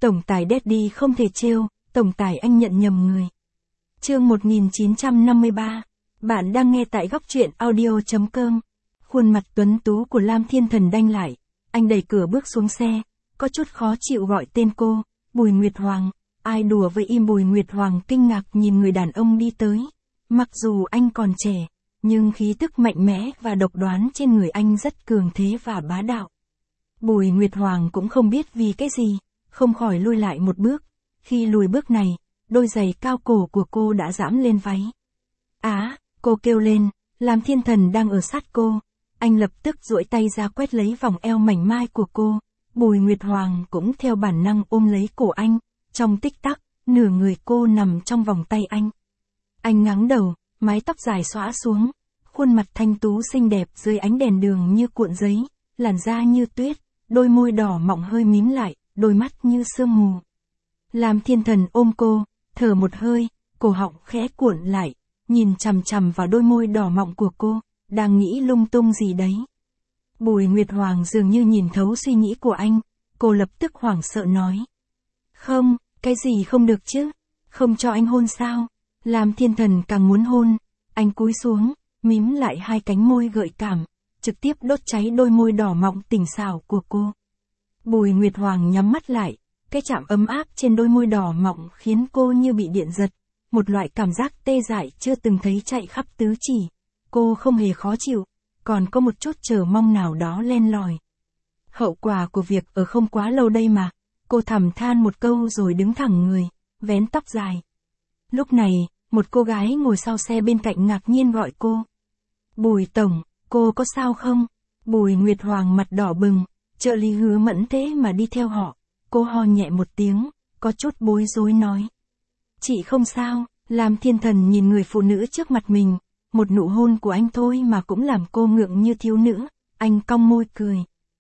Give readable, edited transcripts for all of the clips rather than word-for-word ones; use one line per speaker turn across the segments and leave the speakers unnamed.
Tổng tài Daddy không thể trêu, tổng tài anh nhận nhầm người. Chương 1953. Bạn đang nghe tại góc truyện audio.com. Khuôn mặt tuấn tú của Lam Thiên Thần đanh lại, anh đẩy cửa bước xuống xe, có chút khó chịu gọi tên cô, Bùi Nguyệt Hoàng. Ai đùa với im. Bùi Nguyệt Hoàng kinh ngạc nhìn người đàn ông đi tới. Mặc dù anh còn trẻ, nhưng khí tức mạnh mẽ và độc đoán trên người anh rất cường thế và bá đạo. Bùi Nguyệt Hoàng cũng không biết vì cái gì, không khỏi lùi lại một bước. Khi lùi bước này, đôi giày cao cổ của cô đã giẫm lên váy. Cô kêu lên, Lam Thiên Thần đang ở sát cô. Anh lập tức duỗi tay ra quét lấy vòng eo mảnh mai của cô. Bùi Nguyệt Hoàng cũng theo bản năng ôm lấy cổ anh. Trong tích tắc, nửa người cô nằm trong vòng tay anh. Anh ngáng đầu, mái tóc dài xõa xuống. Khuôn mặt thanh tú xinh đẹp dưới ánh đèn đường như cuộn giấy, làn da như tuyết, đôi môi đỏ mọng hơi mím lại, đôi mắt như sương mù. Lam Thiên Thần ôm cô, thở một hơi, cổ họng khẽ cuộn lại, nhìn chằm chằm vào đôi môi đỏ mọng của cô, đang nghĩ lung tung gì đấy. Bùi Nguyệt Hoàng dường như nhìn thấu suy nghĩ của anh, cô lập tức hoảng sợ nói. Không, cái gì không được chứ? Không cho anh hôn sao? Lam Thiên Thần càng muốn hôn, anh cúi xuống, mím lại hai cánh môi gợi cảm, trực tiếp đốt cháy đôi môi đỏ mọng tỉnh xảo của cô. Bùi Nguyệt Hoàng nhắm mắt lại, cái chạm ấm áp trên đôi môi đỏ mọng khiến cô như bị điện giật, một loại cảm giác tê dại chưa từng thấy chạy khắp tứ chỉ. Cô không hề khó chịu, còn có một chút chờ mong nào đó len lỏi. Hậu quả của việc ở không quá lâu đây mà, cô thầm than một câu rồi đứng thẳng người, vén tóc dài. Lúc này, một cô gái ngồi sau xe bên cạnh ngạc nhiên gọi cô. Bùi Tổng, cô có sao không? Bùi Nguyệt Hoàng mặt đỏ bừng, trợ lý Hứa Mẫn thế mà đi theo họ. Cô ho nhẹ một tiếng, có chút bối rối nói. Chị không sao. Lam Thiên Thần nhìn người phụ nữ trước mặt mình, một nụ hôn của anh thôi mà cũng làm cô ngượng như thiếu nữ, anh cong môi cười.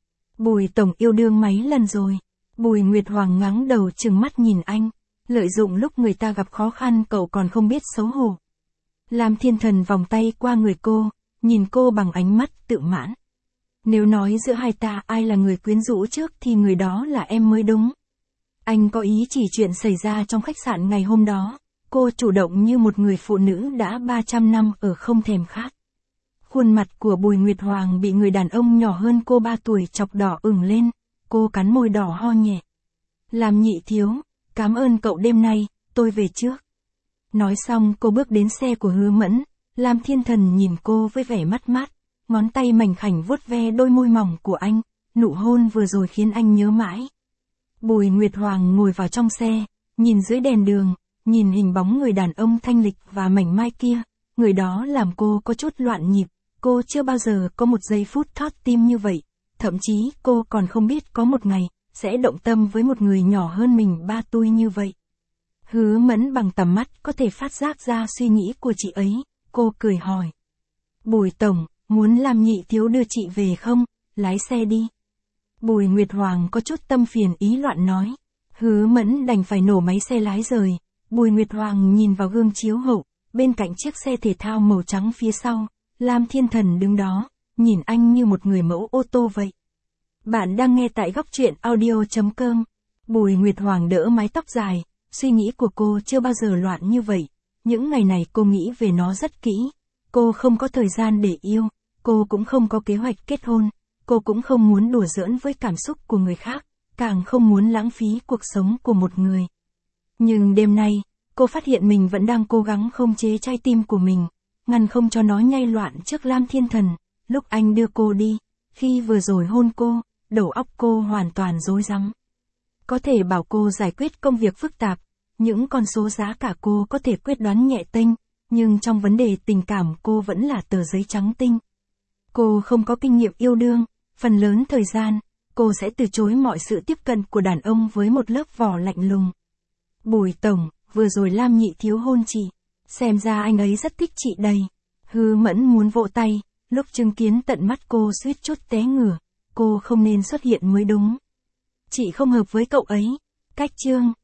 Bùi Tổng yêu đương mấy lần rồi. Bùi Nguyệt Hoàng ngáng đầu trừng mắt nhìn anh, lợi dụng lúc người ta gặp khó khăn cậu còn không biết xấu hổ. Lam Thiên Thần vòng tay qua người cô, nhìn cô bằng ánh mắt tự mãn. Nếu nói giữa hai ta ai là người quyến rũ trước thì người đó là em mới đúng. Anh có ý chỉ chuyện xảy ra trong khách sạn ngày hôm đó. Cô chủ động như một người phụ nữ đã 300 năm ở không thèm khát. Khuôn mặt của Bùi Nguyệt Hoàng bị người đàn ông nhỏ hơn cô 3 tuổi chọc đỏ ửng lên, cô cắn môi đỏ ho nhẹ. Làm nhị thiếu, cảm ơn cậu đêm nay, tôi về trước. Nói xong cô bước đến xe của Hứa Mẫn, Lam Thiên Thần nhìn cô với vẻ mắt mát, ngón tay mảnh khảnh vuốt ve đôi môi mỏng của anh, nụ hôn vừa rồi khiến anh nhớ mãi. Bùi Nguyệt Hoàng ngồi vào trong xe, nhìn dưới đèn đường. Nhìn hình bóng người đàn ông thanh lịch và mảnh mai kia, người đó làm cô có chút loạn nhịp, cô chưa bao giờ có một giây phút thót tim như vậy, thậm chí cô còn không biết có một ngày, sẽ động tâm với một người nhỏ hơn mình 3 tuổi như vậy. Hứa Mẫn bằng tầm mắt có thể phát giác ra suy nghĩ của chị ấy, cô cười hỏi. Bùi Tổng, muốn làm nhị thiếu đưa chị về không, lái xe đi. Bùi Nguyệt Hoàng có chút tâm phiền ý loạn nói, Hứa Mẫn đành phải nổ máy xe lái rời. Bùi Nguyệt Hoàng nhìn vào gương chiếu hậu, bên cạnh chiếc xe thể thao màu trắng phía sau, Lam Thiên Thần đứng đó, nhìn anh như một người mẫu ô tô vậy. Bạn đang nghe tại góc truyện audio.com. Bùi Nguyệt Hoàng đỡ mái tóc dài, suy nghĩ của cô chưa bao giờ loạn như vậy. Những ngày này cô nghĩ về nó rất kỹ. Cô không có thời gian để yêu, cô cũng không có kế hoạch kết hôn, cô cũng không muốn đùa giỡn với cảm xúc của người khác, càng không muốn lãng phí cuộc sống của một người. Nhưng đêm nay, cô phát hiện mình vẫn đang cố gắng khống chế trái tim của mình, ngăn không cho nó nhảy loạn trước Lam Thiên Thần. Lúc anh đưa cô đi, khi vừa rồi hôn cô, đầu óc cô hoàn toàn rối rắm. Có thể bảo cô giải quyết công việc phức tạp, những con số giá cả cô có thể quyết đoán nhẹ tênh, nhưng trong vấn đề tình cảm cô vẫn là tờ giấy trắng tinh. Cô không có kinh nghiệm yêu đương, phần lớn thời gian, cô sẽ từ chối mọi sự tiếp cận của đàn ông với một lớp vỏ lạnh lùng. Bùi Tổng, vừa rồi Lam nhị thiếu hôn chị, xem ra anh ấy rất thích chị đây. Hứa Mẫn muốn vỗ tay, lúc chứng kiến tận mắt cô suýt chút té ngửa, cô không nên xuất hiện mới đúng. Chị không hợp với cậu ấy. Cách chương.